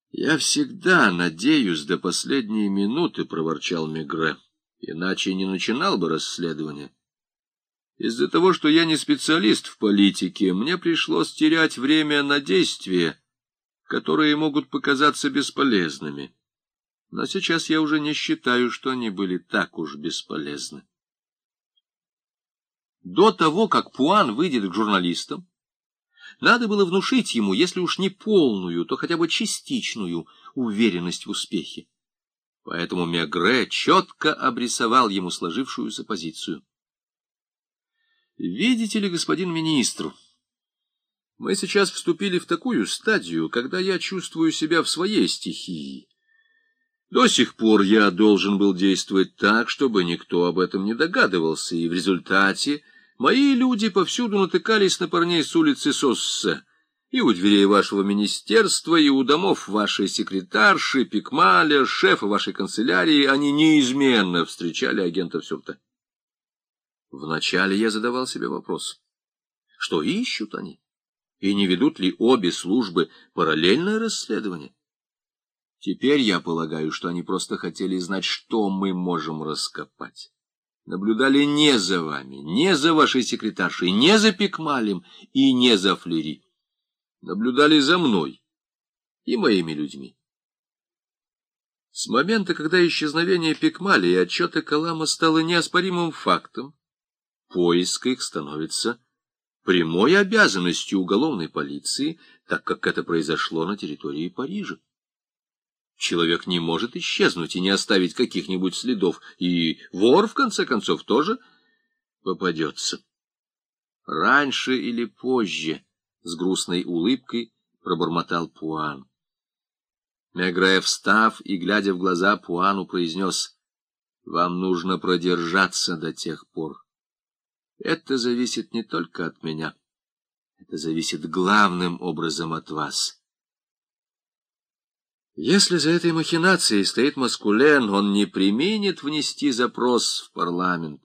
«Я всегда надеюсь до последней минуты», — проворчал Мегре, — «иначе не начинал бы расследование. Из-за того, что я не специалист в политике, мне пришлось терять время на действия, которые могут показаться бесполезными. Но сейчас я уже не считаю, что они были так уж бесполезны». До того, как Пуан выйдет к журналистам, надо было внушить ему, если уж не полную, то хотя бы частичную уверенность в успехе. Поэтому Мегре четко обрисовал ему сложившуюся позицию. «Видите ли, господин министр, мы сейчас вступили в такую стадию, когда я чувствую себя в своей стихии. До сих пор я должен был действовать так, чтобы никто об этом не догадывался, и в результате мои люди повсюду натыкались на парней с улицы Соссе, и у дверей вашего министерства, и у домов вашей секретарши, Пикмаля, шефа вашей канцелярии. Они неизменно встречали агентов Сюрте. Вначале я задавал себе вопрос, что ищут они, и не ведут ли обе службы параллельное расследование. Теперь я полагаю, что они просто хотели знать, что мы можем раскопать. Наблюдали не за вами, не за вашей секретаршей, не за Пикмалем и не за Флери. Наблюдали за мной и моими людьми. С момента, когда исчезновение Пикмаля и отчеты Калама стало неоспоримым фактом, поиск их становится прямой обязанностью уголовной полиции, так как это произошло на территории Парижа. Человек не может исчезнуть и не оставить каких-нибудь следов, и вор, в конце концов, тоже попадется. Раньше или позже, с грустной улыбкой, пробормотал Пуан. Мегре, встав и глядя в глаза Пуану, произнес: «Вам нужно продержаться до тех пор. Это зависит не только от меня, это зависит главным образом от вас. Если за этой махинацией стоит Маскулен, он не преминет внести запрос в парламент,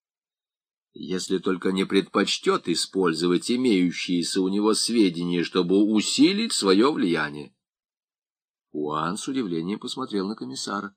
если только не предпочтет использовать имеющиеся у него сведения, чтобы усилить свое влияние». Пуан с удивлением посмотрел на комиссара.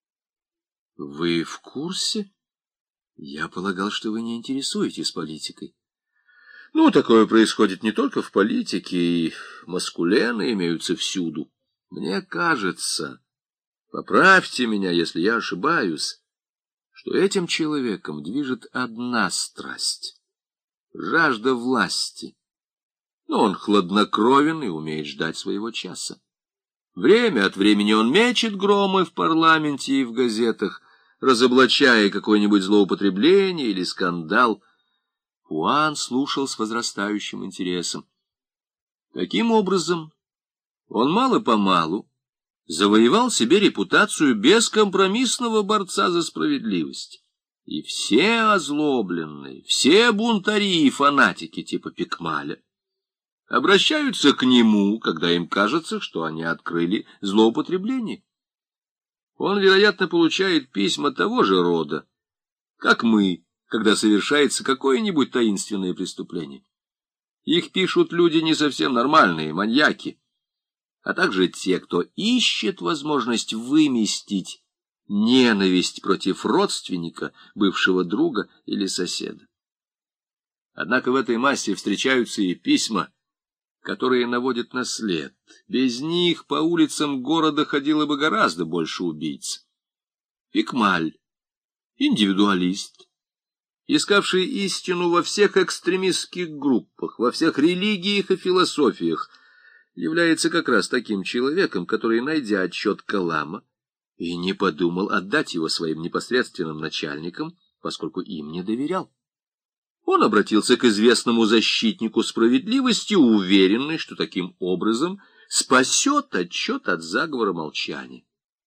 — Вы в курсе? Я полагал, что вы не интересуетесь политикой. — Ну, такое происходит не только в политике, и маскулены имеются всюду. Мне кажется, поправьте меня, если я ошибаюсь, что этим человеком движет одна страсть — жажда власти. Но он хладнокровен и умеет ждать своего часа. Время от времени он мечет громы в парламенте и в газетах, разоблачая какое-нибудь злоупотребление или скандал. Пуан слушал с возрастающим интересом. Таким образом, он мало-помалу завоевал себе репутацию бескомпромиссного борца за справедливость. И все озлобленные, все бунтари и фанатики типа Пикмаля обращаются к нему, когда им кажется, что они открыли злоупотребление. Он, вероятно, получает письма того же рода, как мы, когда совершается какое-нибудь таинственное преступление. Их пишут люди не совсем нормальные, маньяки, а также те, кто ищет возможность выместить ненависть против родственника, бывшего друга или соседа. Однако в этой массе встречаются и письма, которые наводят на след. Без них по улицам города ходило бы гораздо больше убийц. Пикмаль, индивидуалист, искавший истину во всех экстремистских группах, во всех религиях и философиях, является как раз таким человеком, который, найдя отчет Калама, и не подумал отдать его своим непосредственным начальникам, поскольку им не доверял. Он обратился к известному защитнику справедливости, уверенный, что таким образом спасет отчет от заговора молчания.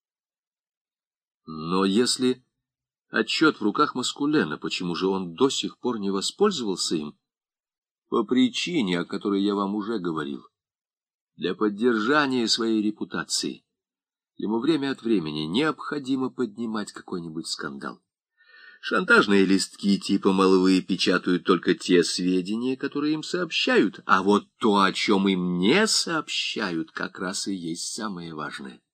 Но если отчет в руках Маскулена, почему же он до сих пор не воспользовался им? По причине, о которой я вам уже говорил. Для поддержания своей репутации ему время от времени необходимо поднимать какой-нибудь скандал. Шантажные листки типа молвы печатают только те сведения, которые им сообщают, а вот то, о чем им не сообщают, как раз и есть самое важное.